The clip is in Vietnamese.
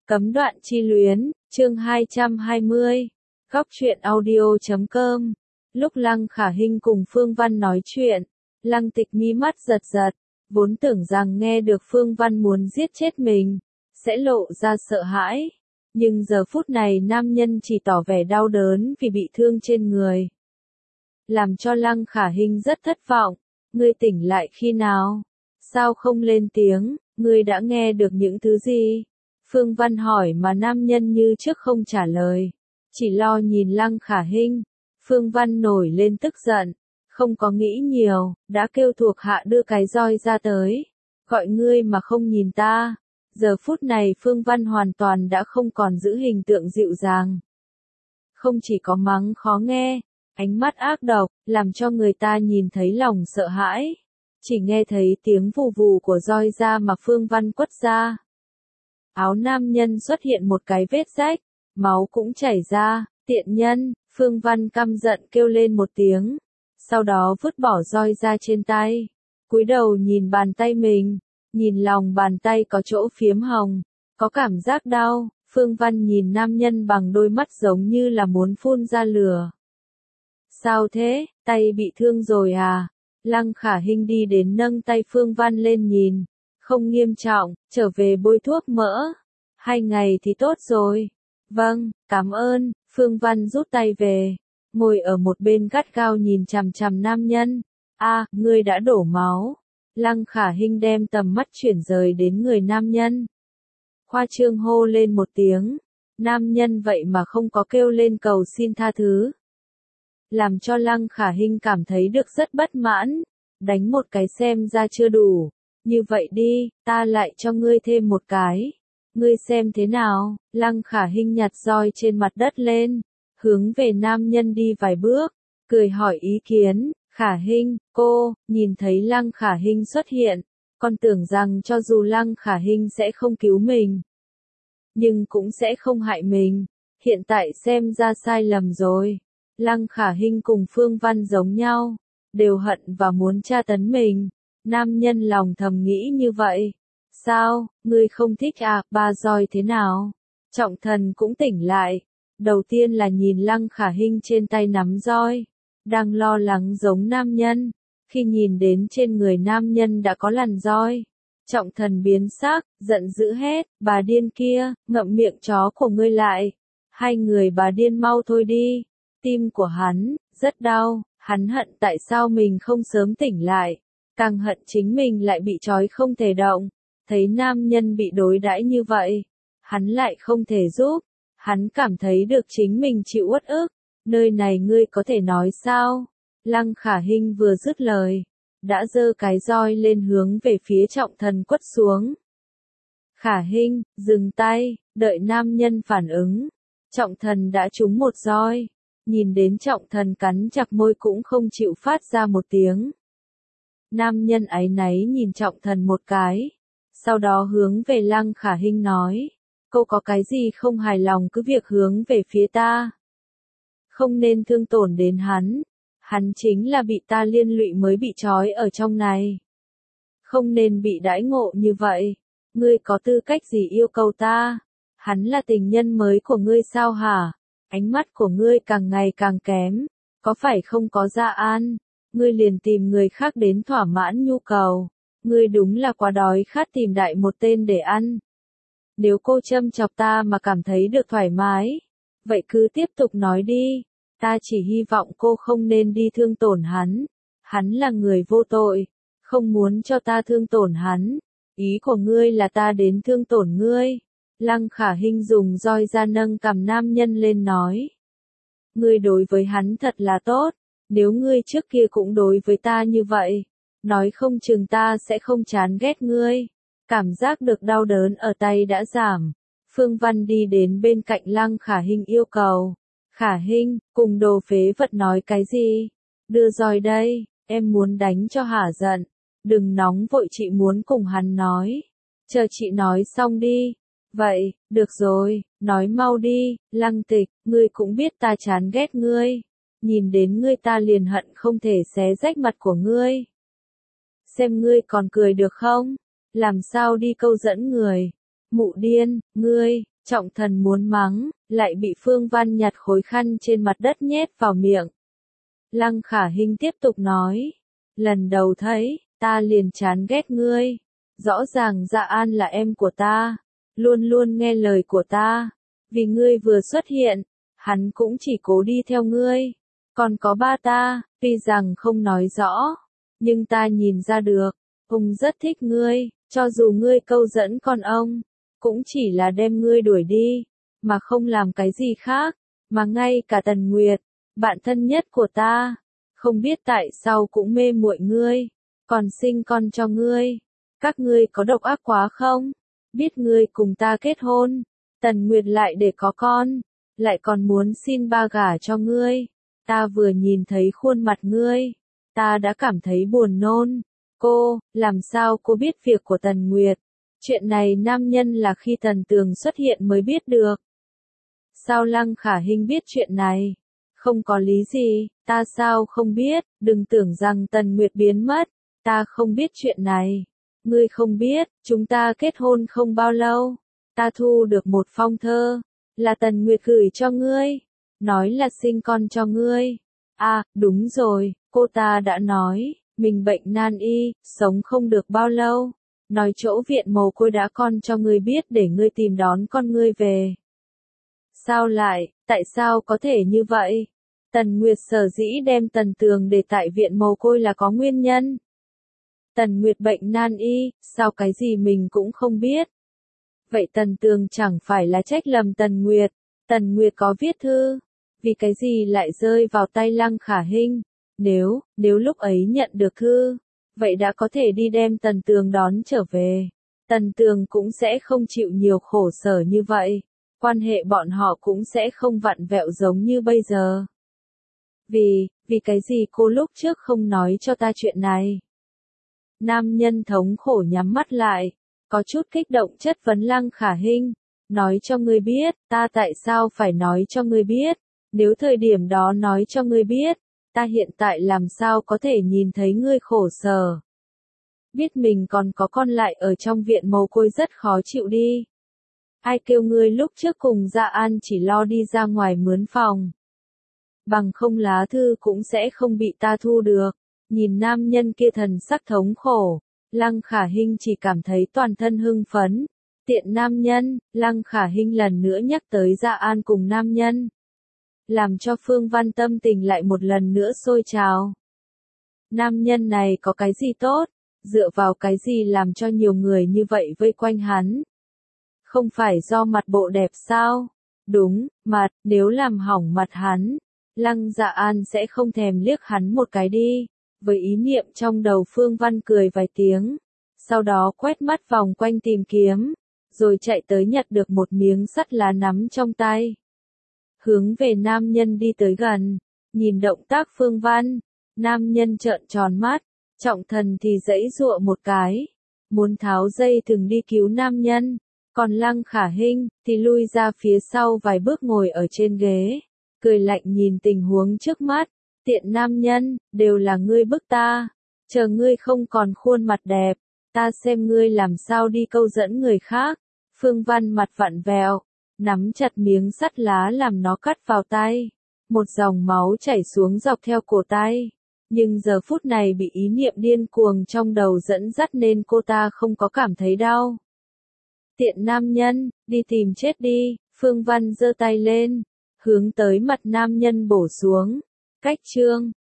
Cấm đoạn chi luyến, chương 220, góc truyện audio.com. Lúc Lăng Khả Hinh cùng Phương Văn nói chuyện, Lăng Tịch mí mắt giật giật, vốn tưởng rằng nghe được Phương Văn muốn giết chết mình, sẽ lộ ra sợ hãi. Nhưng giờ phút này nam nhân chỉ tỏ vẻ đau đớn vì bị thương trên người. Làm cho Lăng Khả Hinh rất thất vọng, ngươi tỉnh lại khi nào? Sao không lên tiếng, ngươi đã nghe được những thứ gì? Phương Văn hỏi mà nam nhân như trước không trả lời, chỉ lo nhìn Lăng Khả Hinh. Phương Văn nổi lên tức giận, không có nghĩ nhiều, đã kêu thuộc hạ đưa cái roi ra tới, gọi ngươi mà không nhìn ta. Giờ phút này Phương Văn hoàn toàn đã không còn giữ hình tượng dịu dàng. Không chỉ có mắng khó nghe, ánh mắt ác độc, làm cho người ta nhìn thấy lòng sợ hãi. Chỉ nghe thấy tiếng vù vù của roi da mà Phương Văn quất ra. Áo nam nhân xuất hiện một cái vết rách, máu cũng chảy ra, tiện nhân, Phương Văn căm giận kêu lên một tiếng, sau đó vứt bỏ roi ra trên tay, cúi đầu nhìn bàn tay mình, nhìn lòng bàn tay có chỗ phiếm hồng, có cảm giác đau. Phương Văn nhìn nam nhân bằng đôi mắt giống như là muốn phun ra lửa. Sao thế, tay bị thương rồi à? Lăng Khả Hinh đi đến nâng tay Phương Văn lên nhìn, không nghiêm trọng, trở về bôi thuốc mỡ. 2 ngày thì tốt rồi. Vâng, cảm ơn. Phương Văn rút tay về, ngồi ở một bên gắt gao nhìn chằm chằm nam nhân. Ngươi đã đổ máu. Lăng Khả Hinh đem tầm mắt chuyển rời đến người nam nhân. Khoa trương hô lên một tiếng, nam nhân vậy mà không có kêu lên cầu xin tha thứ. Làm cho Lăng Khả Hinh cảm thấy được rất bất mãn, đánh một cái xem ra chưa đủ. Như vậy đi, ta lại cho ngươi thêm một cái. Ngươi xem thế nào? Lăng Khả Hinh nhặt roi trên mặt đất lên, hướng về nam nhân đi vài bước, cười hỏi ý kiến. Khả Hinh, cô, nhìn thấy Lăng Khả Hinh xuất hiện, còn tưởng rằng cho dù Lăng Khả Hinh sẽ không cứu mình, nhưng cũng sẽ không hại mình. Hiện tại xem ra sai lầm rồi. Lăng Khả Hinh cùng Phương Văn giống nhau, đều hận và muốn tra tấn mình. Nam nhân lòng thầm nghĩ như vậy. Sao, ngươi không thích à? Ba roi thế nào? Trọng Thần cũng tỉnh lại. Đầu tiên là nhìn Lăng Khả Hinh trên tay nắm roi, đang lo lắng giống nam nhân. Khi nhìn đến trên người nam nhân đã có lằn roi, Trọng Thần biến sắc, giận dữ hét, bà điên kia, ngậm miệng chó của ngươi lại. 2 người bà điên mau thôi đi. Tim của hắn rất đau, hắn hận tại sao mình không sớm tỉnh lại, càng hận chính mình lại bị trói không thể động. Thấy nam nhân bị đối đãi như vậy, hắn lại không thể giúp, hắn cảm thấy được chính mình chịu uất ức. Nơi này ngươi có thể nói sao? Lăng Khả Hinh vừa dứt lời, đã giơ cái roi lên hướng về phía Trọng Thần quất xuống. Khả Hinh, dừng tay, đợi nam nhân phản ứng. Trọng Thần đã trúng một roi, nhìn đến Trọng Thần cắn chặt môi cũng không chịu phát ra một tiếng. Nam nhân áy náy nhìn Trọng Thần một cái, sau đó hướng về Lăng Khả Hinh nói, cô có cái gì không hài lòng cứ việc hướng về phía ta. Không nên thương tổn đến hắn chính là bị ta liên lụy mới bị trói ở trong này. Không nên bị đãi ngộ như vậy, ngươi có tư cách gì yêu cầu ta? Hắn là tình nhân mới của ngươi sao hả? Ánh mắt của ngươi càng ngày càng kém, có phải không có Gia An? Ngươi liền tìm người khác đến thỏa mãn nhu cầu. Ngươi đúng là quá đói khát tìm đại một tên để ăn. Nếu cô châm chọc ta mà cảm thấy được thoải mái, vậy cứ tiếp tục nói đi. Ta chỉ hy vọng cô không nên đi thương tổn hắn. Hắn là người vô tội, không muốn cho ta thương tổn hắn. Ý của ngươi là ta đến thương tổn ngươi. Lăng Khả Hinh dùng roi ra nâng cằm nam nhân lên nói. Ngươi đối với hắn thật là tốt, nếu ngươi trước kia cũng đối với ta như vậy, nói không chừng ta sẽ không chán ghét ngươi. Cảm giác được đau đớn ở tay đã giảm. Phương Văn đi đến bên cạnh Lăng Khả Hinh yêu cầu. Khả Hinh, cùng đồ phế vật nói cái gì? Đưa roi đây, em muốn đánh cho hả giận. Đừng nóng vội, chị muốn cùng hắn nói. Chờ chị nói xong đi. Vậy, được rồi, nói mau đi. Lăng Tịch, ngươi cũng biết ta chán ghét ngươi. Nhìn đến ngươi ta liền hận không thể xé rách mặt của ngươi. Xem ngươi còn cười được không? Làm sao đi câu dẫn người? Mụ điên, ngươi, Trọng Thần muốn mắng, lại bị Phương Văn nhặt khối khăn trên mặt đất nhét vào miệng. Lăng Khả Hinh tiếp tục nói, lần đầu thấy, ta liền chán ghét ngươi. Rõ ràng Dạ An là em của ta, luôn luôn nghe lời của ta. Vì ngươi vừa xuất hiện, hắn cũng chỉ cố đi theo ngươi. Còn có ba ta, tuy rằng không nói rõ, nhưng ta nhìn ra được, ông rất thích ngươi, cho dù ngươi câu dẫn con ông, cũng chỉ là đem ngươi đuổi đi, mà không làm cái gì khác, mà ngay cả Tần Nguyệt, bạn thân nhất của ta, không biết tại sao cũng mê muội ngươi, còn sinh con cho ngươi. Các ngươi có độc ác quá không? Biết ngươi cùng ta kết hôn, Tần Nguyệt lại để có con, lại còn muốn xin ba gả cho ngươi. Ta vừa nhìn thấy khuôn mặt ngươi, ta đã cảm thấy buồn nôn. Cô, làm sao cô biết việc của Tần Nguyệt? Chuyện này nam nhân là khi Tần Tường xuất hiện mới biết được. Sao Lăng Khả Hinh biết chuyện này? Không có lý gì, ta sao không biết, đừng tưởng rằng Tần Nguyệt biến mất, ta không biết chuyện này. Ngươi không biết, chúng ta kết hôn không bao lâu, ta thu được một phong thơ, là Tần Nguyệt gửi cho ngươi, nói là sinh con cho ngươi. À, đúng rồi, cô ta đã nói, mình bệnh nan y, sống không được bao lâu, nói chỗ viện mồ côi đã con cho ngươi biết để ngươi tìm đón con ngươi về. Sao lại, tại sao có thể như vậy? Tần Nguyệt sở dĩ đem Tần Tường để tại viện mồ côi là có nguyên nhân. Tần Nguyệt bệnh nan y, sao cái gì mình cũng không biết. Vậy Tần Tường chẳng phải là trách lầm Tần Nguyệt. Tần Nguyệt có viết thư, vì cái gì lại rơi vào tay Lăng Khả Hinh. Nếu lúc ấy nhận được thư, vậy đã có thể đi đem Tần Tường đón trở về. Tần Tường cũng sẽ không chịu nhiều khổ sở như vậy. Quan hệ bọn họ cũng sẽ không vặn vẹo giống như bây giờ. Vì cái gì cô lúc trước không nói cho ta chuyện này? Nam nhân thống khổ nhắm mắt lại, có chút kích động chất vấn Lăng Khả Hinh, nói cho ngươi biết, ta tại sao phải nói cho ngươi biết, nếu thời điểm đó nói cho ngươi biết, ta hiện tại làm sao có thể nhìn thấy ngươi khổ sở. Biết mình còn có con lại ở trong viện mồ côi rất khó chịu đi. Ai kêu ngươi lúc trước cùng Dạ An chỉ lo đi ra ngoài mướn phòng. Bằng không lá thư cũng sẽ không bị ta thu được. Nhìn nam nhân kia thần sắc thống khổ, Lăng Khả Hinh chỉ cảm thấy toàn thân hưng phấn. Tiện nam nhân, Lăng Khả Hinh lần nữa nhắc tới Dạ An cùng nam nhân. Làm cho Phương Văn tâm tình lại một lần nữa sôi trào. Nam nhân này có cái gì tốt, dựa vào cái gì làm cho nhiều người như vậy vây quanh hắn. Không phải do mặt bộ đẹp sao? Đúng, mặt, nếu làm hỏng mặt hắn, Lăng Dạ An sẽ không thèm liếc hắn một cái đi. Với ý niệm trong đầu Phương Văn cười vài tiếng, sau đó quét mắt vòng quanh tìm kiếm, rồi chạy tới nhặt được một miếng sắt lá nắm trong tay. Hướng về nam nhân đi tới gần, nhìn động tác Phương Văn, nam nhân trợn tròn mắt, Trọng Thần thì giãy giụa một cái, muốn tháo dây thừng đi cứu nam nhân, còn Lăng Khả Hinh thì lui ra phía sau vài bước ngồi ở trên ghế, cười lạnh nhìn tình huống trước mắt. Tiện nam nhân, đều là ngươi bức ta, chờ ngươi không còn khuôn mặt đẹp, ta xem ngươi làm sao đi câu dẫn người khác. Phương Văn mặt vặn vẹo, nắm chặt miếng sắt lá làm nó cắt vào tay, một dòng máu chảy xuống dọc theo cổ tay, nhưng giờ phút này bị ý niệm điên cuồng trong đầu dẫn dắt nên cô ta không có cảm thấy đau. Tiện nam nhân, đi tìm chết đi, Phương Văn giơ tay lên, hướng tới mặt nam nhân bổ xuống. Cách chương